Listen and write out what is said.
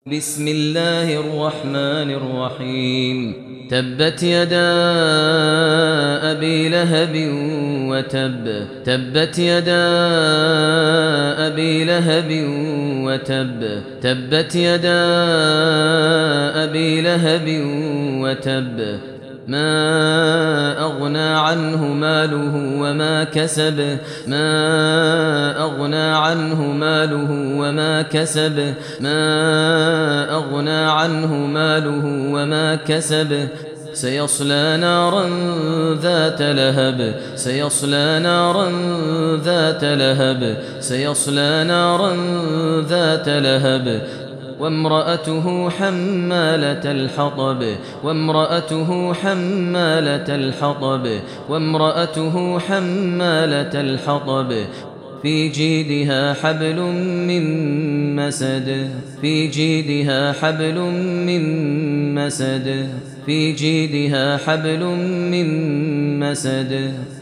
بسم الله الرحمن الرحيم تبت يدا أبي لهب وتب تبت يدا أبي لهب وتب تبت يدا أبي لهب وتب ما أغنى عنه ماله وما كسب ما أغنى عنه ماله وما كسب ما أغنى عنه ماله وما كسب سيصلى نارا ذات لهب سيصلى نارا ذات لهب سيصلى نارا ذات لهب وامرأته حمالة الحطب وامرأته حمالة الحطب وامرأته حمالة الحطب في جيدها حبل من مسد في جيدها حبل من مسد في جيدها حبل من مسد